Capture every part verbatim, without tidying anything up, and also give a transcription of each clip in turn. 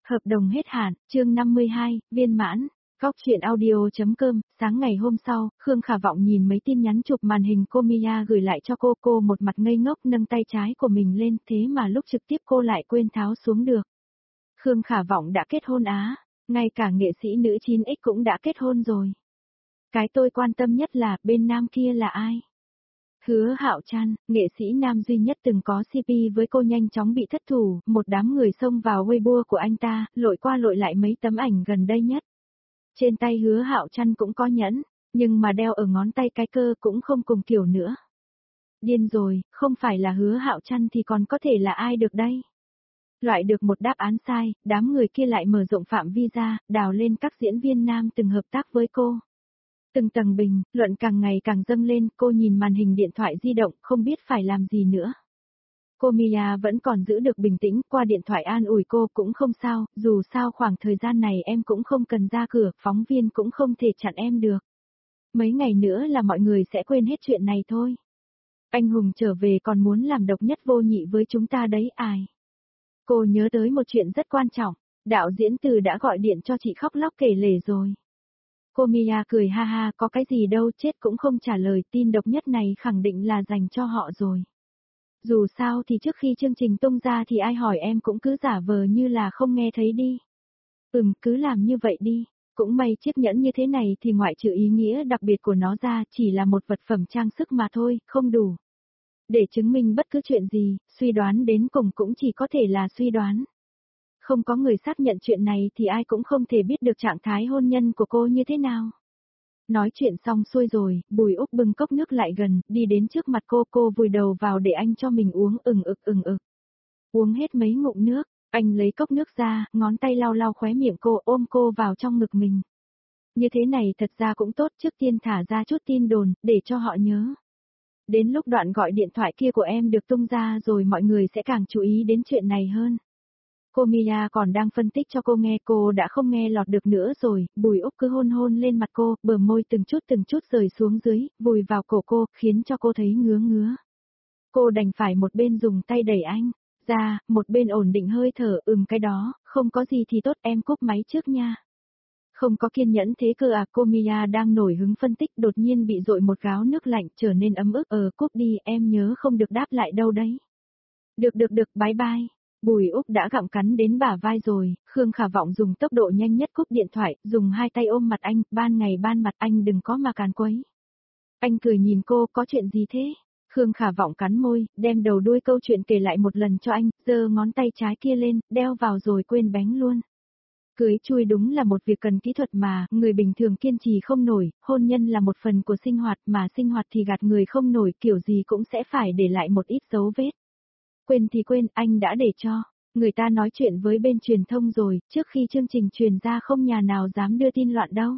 Hợp đồng hết hạn, chương năm mươi hai, viên mãn. Góc chuyện audio.com, sáng ngày hôm sau, Khương Khả Vọng nhìn mấy tin nhắn chụp màn hình cô Mia gửi lại cho cô, cô một mặt ngây ngốc nâng tay trái của mình lên, thế mà lúc trực tiếp cô lại quên tháo xuống được. Khương Khả Vọng đã kết hôn á, ngay cả nghệ sĩ nữ chín x cũng đã kết hôn rồi. Cái tôi quan tâm nhất là bên nam kia là ai? Hứa Hạo Trăn, nghệ sĩ nam duy nhất từng có xê pê với cô nhanh chóng bị thất thủ, một đám người xông vào Weibo của anh ta, lội qua lội lại mấy tấm ảnh gần đây nhất. Trên tay Hứa Hạo Trăn cũng có nhẫn, nhưng mà đeo ở ngón tay cái cơ cũng không cùng kiểu nữa. Điên rồi, không phải là Hứa Hạo Trăn thì còn có thể là ai được đây? Loại được một đáp án sai, đám người kia lại mở rộng phạm vi ra, đào lên các diễn viên nam từng hợp tác với cô. Từng tầng bình, luận càng ngày càng dâng lên, cô nhìn màn hình điện thoại di động, không biết phải làm gì nữa. Cô Mia vẫn còn giữ được bình tĩnh, qua điện thoại an ủi cô cũng không sao, dù sao khoảng thời gian này em cũng không cần ra cửa, phóng viên cũng không thể chặn em được. Mấy ngày nữa là mọi người sẽ quên hết chuyện này thôi. Anh hùng trở về còn muốn làm độc nhất vô nhị với chúng ta đấy ai. Cô nhớ tới một chuyện rất quan trọng, đạo diễn Từ đã gọi điện cho chị khóc lóc kể lể rồi. Cô Mia cười ha ha, có cái gì đâu, chết cũng không trả lời, tin độc nhất này khẳng định là dành cho họ rồi. Dù sao thì trước khi chương trình tung ra thì ai hỏi em cũng cứ giả vờ như là không nghe thấy đi. Ừm, cứ làm như vậy đi, cũng may chiếc nhẫn như thế này thì ngoại trừ ý nghĩa đặc biệt của nó ra chỉ là một vật phẩm trang sức mà thôi, không đủ. Để chứng minh bất cứ chuyện gì, suy đoán đến cùng cũng chỉ có thể là suy đoán. Không có người xác nhận chuyện này thì ai cũng không thể biết được trạng thái hôn nhân của cô như thế nào. Nói chuyện xong xuôi rồi, Bùi Úc bưng cốc nước lại gần, đi đến trước mặt cô, cô vùi đầu vào để anh cho mình uống ừng ực ừng ực. Uống hết mấy ngụm nước, anh lấy cốc nước ra, ngón tay lau lau khóe miệng cô, ôm cô vào trong ngực mình. Như thế này thật ra cũng tốt, trước tiên thả ra chút tin đồn, để cho họ nhớ. Đến lúc đoạn gọi điện thoại kia của em được tung ra rồi mọi người sẽ càng chú ý đến chuyện này hơn. Cô Mia còn đang phân tích cho cô nghe, cô đã không nghe lọt được nữa rồi, Bùi Úc cứ hôn hôn lên mặt cô, bờ môi từng chút từng chút rời xuống dưới, vùi vào cổ cô, khiến cho cô thấy ngứa ngứa. Cô đành phải một bên dùng tay đẩy anh ra, một bên ổn định hơi thở, ừm cái đó, không có gì thì tốt, em cúp máy trước nha. Không có kiên nhẫn thế cơ à, cô Mia đang nổi hứng phân tích, đột nhiên bị dội một gáo nước lạnh trở nên ấm ức, ờ cúp đi, em nhớ không được đáp lại đâu đấy. Được được được, bye bye. Bùi Úc đã gặm cắn đến bả vai rồi, Khương Khả Vọng dùng tốc độ nhanh nhất cúp điện thoại, dùng hai tay ôm mặt anh, ban ngày ban mặt anh đừng có mà càn quấy. Anh cười nhìn cô, có chuyện gì thế? Khương Khả Vọng cắn môi, đem đầu đuôi câu chuyện kể lại một lần cho anh, giơ ngón tay trái kia lên, đeo vào rồi quên bánh luôn. Cưới chui đúng là một việc cần kỹ thuật mà, người bình thường kiên trì không nổi, hôn nhân là một phần của sinh hoạt mà sinh hoạt thì gạt người không nổi, kiểu gì cũng sẽ phải để lại một ít dấu vết. Quên thì quên, anh đã để cho người ta nói chuyện với bên truyền thông rồi, trước khi chương trình truyền ra không nhà nào dám đưa tin loạn đâu.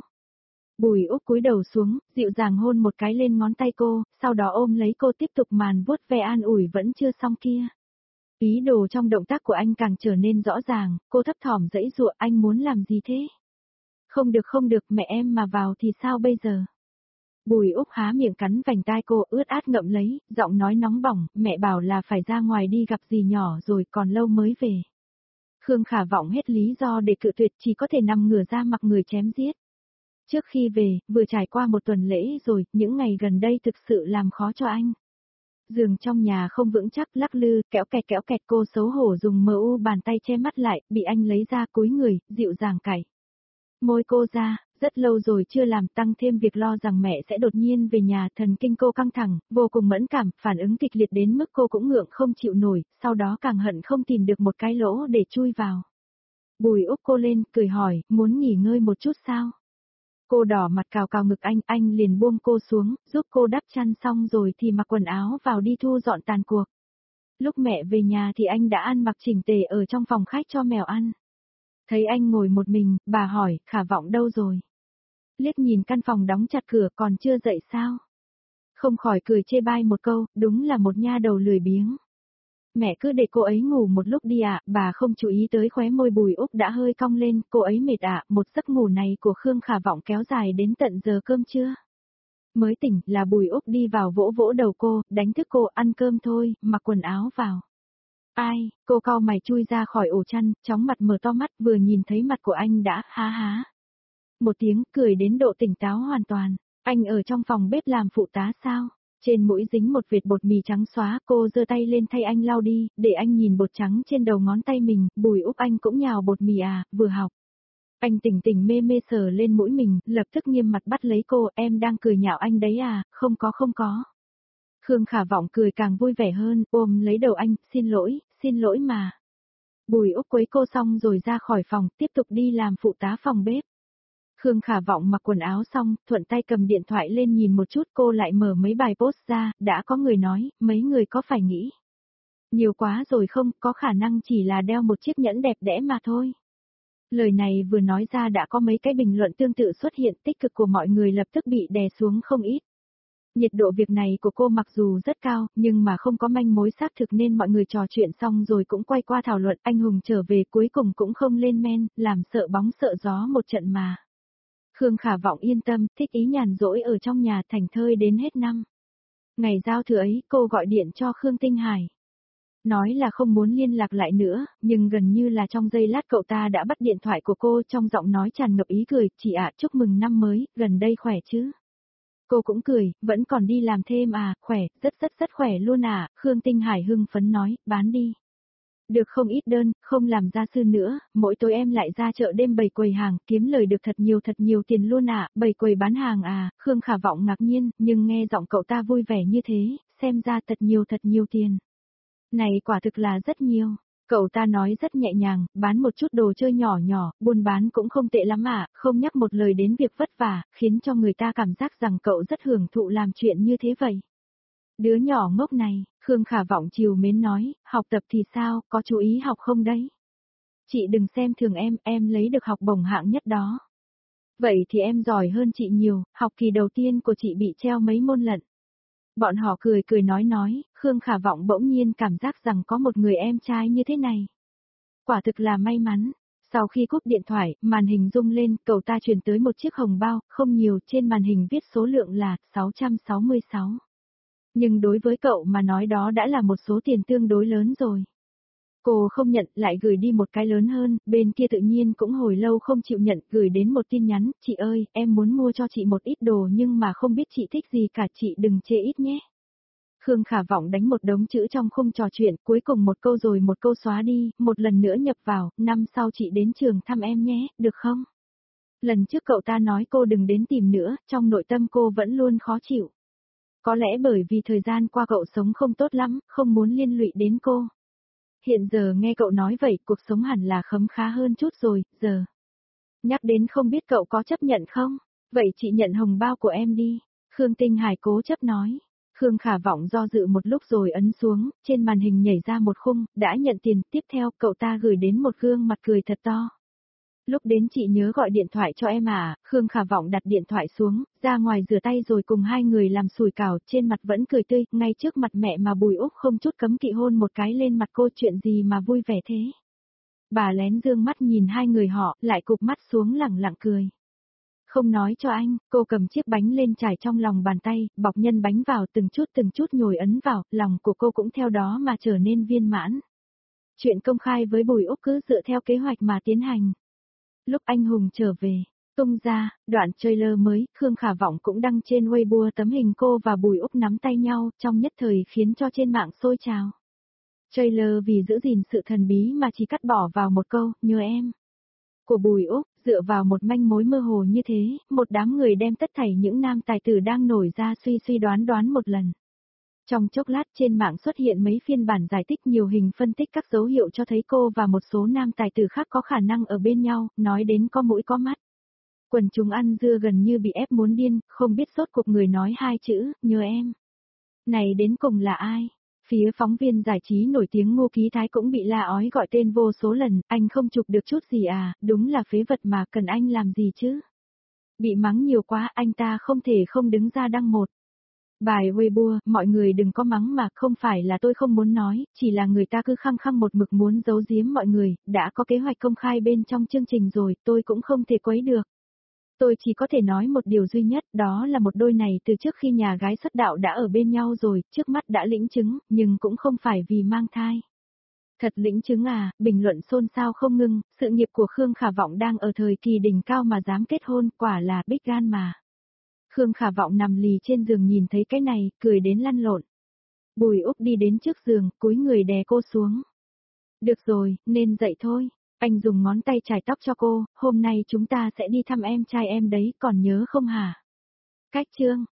Bùi Úc cúi đầu xuống, dịu dàng hôn một cái lên ngón tay cô, sau đó ôm lấy cô tiếp tục màn vuốt ve an ủi vẫn chưa xong kia. Ý đồ trong động tác của anh càng trở nên rõ ràng, cô thấp thỏm dãy dụa, anh muốn làm gì thế? Không được không được, mẹ em mà vào thì sao bây giờ? Bùi Úc há miệng cắn vành tai cô, ướt át ngậm lấy, giọng nói nóng bỏng, mẹ bảo là phải ra ngoài đi gặp dì nhỏ rồi còn lâu mới về. Khương Khả Vọng hết lý do để cự tuyệt, chỉ có thể nằm ngửa ra mặc người chém giết. Trước khi về, vừa trải qua một tuần lễ rồi, những ngày gần đây thực sự làm khó cho anh. Giường trong nhà không vững chắc, lắc lư, kéo kẹt kéo kẹt, cô xấu hổ dùng mờ u bàn tay che mắt lại, bị anh lấy ra cúi người, dịu dàng cạy môi cô ra. Rất lâu rồi chưa làm, tăng thêm việc lo rằng mẹ sẽ đột nhiên về nhà, thần kinh cô căng thẳng, vô cùng mẫn cảm, phản ứng kịch liệt đến mức cô cũng ngượng không chịu nổi, sau đó càng hận không tìm được một cái lỗ để chui vào. Bùi Úc cô lên, cười hỏi, muốn nghỉ ngơi một chút sao? Cô đỏ mặt cào cào ngực anh, anh liền buông cô xuống, giúp cô đắp chăn xong rồi thì mặc quần áo vào đi thu dọn tàn cuộc. Lúc mẹ về nhà thì anh đã ăn mặc chỉnh tề ở trong phòng khách cho mèo ăn. Thấy anh ngồi một mình, bà hỏi, Khả Vọng đâu rồi? Liếc nhìn căn phòng đóng chặt cửa, còn chưa dậy sao? Không khỏi cười chê bai một câu, đúng là một nha đầu lười biếng. Mẹ cứ để cô ấy ngủ một lúc đi ạ, bà không chú ý tới khóe môi Bùi Úc đã hơi cong lên, cô ấy mệt ạ, một giấc ngủ này của Khương Khả Vọng kéo dài đến tận giờ cơm trưa. Mới tỉnh là Bùi Úc đi vào vỗ vỗ đầu cô, đánh thức cô, ăn cơm thôi, mặc quần áo vào. Ai, cô cau mày chui ra khỏi ổ chăn, chóng mặt mở to mắt vừa nhìn thấy mặt của anh đã há há. Một tiếng cười đến độ tỉnh táo hoàn toàn. Anh ở trong phòng bếp làm phụ tá sao? Trên mũi dính một vệt bột mì trắng xóa, cô giơ tay lên thay anh lau đi, để anh nhìn bột trắng trên đầu ngón tay mình, Bùi Úc anh cũng nhào bột mì à, vừa học. Anh tỉnh tỉnh mê mê sờ lên mũi mình, lập tức nghiêm mặt bắt lấy cô, em đang cười nhạo anh đấy à, không có không có. Khương Khả Vọng cười càng vui vẻ hơn, ôm lấy đầu anh, xin lỗi, xin lỗi mà. Bùi Úc quấy cô xong rồi ra khỏi phòng, tiếp tục đi làm phụ tá phòng bếp. Khương Khả Vọng mặc quần áo xong, thuận tay cầm điện thoại lên nhìn một chút, cô lại mở mấy bài post ra, đã có người nói, mấy người có phải nghĩ nhiều quá rồi không, có khả năng chỉ là đeo một chiếc nhẫn đẹp đẽ mà thôi. Lời này vừa nói ra đã có mấy cái bình luận tương tự xuất hiện, tích cực của mọi người lập tức bị đè xuống không ít. Nhiệt độ việc này của cô mặc dù rất cao, nhưng mà không có manh mối xác thực nên mọi người trò chuyện xong rồi cũng quay qua thảo luận, anh hùng trở về cuối cùng cũng không lên men, làm sợ bóng sợ gió một trận mà. Khương Khả Vọng yên tâm, thích ý nhàn rỗi ở trong nhà thành thơi đến hết năm. Ngày giao thừa ấy, cô gọi điện cho Khương Tinh Hải. Nói là không muốn liên lạc lại nữa, nhưng gần như là trong giây lát cậu ta đã bắt điện thoại của cô, trong giọng nói tràn ngập ý cười, chị ạ, chúc mừng năm mới, gần đây khỏe chứ? Cô cũng cười, vẫn còn đi làm thêm à, khỏe, rất rất rất khỏe luôn à, Khương Tinh Hải hưng phấn nói, bán đi. Được không ít đơn, không làm gia sư nữa, mỗi tối em lại ra chợ đêm bày quầy hàng, kiếm lời được thật nhiều thật nhiều tiền luôn à, bày quầy bán hàng à, Khương Khả Vọng ngạc nhiên, nhưng nghe giọng cậu ta vui vẻ như thế, xem ra thật nhiều thật nhiều tiền. Này quả thực là rất nhiều. Cậu ta nói rất nhẹ nhàng, bán một chút đồ chơi nhỏ nhỏ, buôn bán cũng không tệ lắm à, không nhắc một lời đến việc vất vả, khiến cho người ta cảm giác rằng cậu rất hưởng thụ làm chuyện như thế vậy. Đứa nhỏ ngốc này, Khương Khả Vọng chiều mến nói, học tập thì sao, có chú ý học không đấy? Chị đừng xem thường em, em lấy được học bổng hạng nhất đó. Vậy thì em giỏi hơn chị nhiều, học kỳ đầu tiên của chị bị treo mấy môn lận. Bọn họ cười cười nói nói, Khương Khả Vọng bỗng nhiên cảm giác rằng có một người em trai như thế này. Quả thực là may mắn. Sau khi cúp điện thoại, màn hình rung lên, cậu ta truyền tới một chiếc hồng bao, không nhiều, trên màn hình viết số lượng là sáu trăm sáu mươi sáu. Nhưng đối với cậu mà nói đó đã là một số tiền tương đối lớn rồi. Cô không nhận, lại gửi đi một cái lớn hơn, bên kia tự nhiên cũng hồi lâu không chịu nhận, gửi đến một tin nhắn, chị ơi, em muốn mua cho chị một ít đồ nhưng mà không biết chị thích gì cả, chị đừng chê ít nhé. Khương Khả Vọng đánh một đống chữ trong khung trò chuyện, cuối cùng một câu rồi một câu xóa đi, một lần nữa nhập vào, năm sau chị đến trường thăm em nhé, được không? Lần trước cậu ta nói cô đừng đến tìm nữa, trong nội tâm cô vẫn luôn khó chịu. Có lẽ bởi vì thời gian qua cậu sống không tốt lắm, không muốn liên lụy đến cô. Hiện giờ nghe cậu nói vậy, cuộc sống hẳn là khấm khá hơn chút rồi, giờ. Nhắc đến không biết cậu có chấp nhận không? Vậy chị nhận hồng bao của em đi. Khương Tinh Hải cố chấp nói. Khương Khả Vọng do dự một lúc rồi ấn xuống, trên màn hình nhảy ra một khung, đã nhận tiền, tiếp theo cậu ta gửi đến một gương mặt cười thật to. Lúc đến chị nhớ gọi điện thoại cho em à, Khương Khả Vọng đặt điện thoại xuống, ra ngoài rửa tay rồi cùng hai người làm sủi cảo, trên mặt vẫn cười tươi, ngay trước mặt mẹ mà Bùi Úc không chút cấm kỵ hôn một cái lên mặt cô, chuyện gì mà vui vẻ thế. Bà lén dương mắt nhìn hai người họ, lại cụp mắt xuống lẳng lặng cười. Không nói cho anh, cô cầm chiếc bánh lên trải trong lòng bàn tay, bọc nhân bánh vào từng chút từng chút nhồi ấn vào, lòng của cô cũng theo đó mà trở nên viên mãn. Chuyện công khai với Bùi Úc cứ dựa theo kế hoạch mà tiến hành. Lúc anh hùng trở về, tung ra, đoạn trailer mới, Khương Khả Vọng cũng đăng trên Weibo tấm hình cô và Bùi Úc nắm tay nhau, trong nhất thời khiến cho trên mạng sôi trào. Trailer vì giữ gìn sự thần bí mà chỉ cắt bỏ vào một câu, nhớ em. Của Bùi Úc, dựa vào một manh mối mơ hồ như thế, một đám người đem tất thảy những nam tài tử đang nổi ra suy suy đoán đoán một lần. Trong chốc lát trên mạng xuất hiện mấy phiên bản giải thích nhiều hình phân tích các dấu hiệu cho thấy cô và một số nam tài tử khác có khả năng ở bên nhau, nói đến có mũi có mắt. Quần chúng ăn dưa gần như bị ép muốn điên, không biết sốt cuộc người nói hai chữ, nhớ em. Này đến cùng là ai? Phía phóng viên giải trí nổi tiếng Ngô Ký Thái cũng bị la ói gọi tên vô số lần, anh không chụp được chút gì à, đúng là phế vật mà cần anh làm gì chứ? Bị mắng nhiều quá, anh ta không thể không đứng ra đăng một bài Weibo, mọi người đừng có mắng mà, không phải là tôi không muốn nói, chỉ là người ta cứ khăng khăng một mực muốn giấu giếm mọi người, đã có kế hoạch công khai bên trong chương trình rồi, tôi cũng không thể quấy được. Tôi chỉ có thể nói một điều duy nhất, đó là một đôi này từ trước khi nhà gái xuất đạo đã ở bên nhau rồi, trước mắt đã lĩnh chứng, nhưng cũng không phải vì mang thai. Thật lĩnh chứng à, bình luận xôn xao không ngưng, sự nghiệp của Khương Khả Vọng đang ở thời kỳ đỉnh cao mà dám kết hôn, quả là big gan mà. Khương Khả Vọng nằm lì trên giường nhìn thấy cái này, cười đến lăn lộn. Bùi Úc đi đến trước giường, cúi người đè cô xuống. Được rồi, nên dậy thôi. Anh dùng ngón tay chải tóc cho cô, hôm nay chúng ta sẽ đi thăm em trai em đấy, còn nhớ không hả? Cách chương.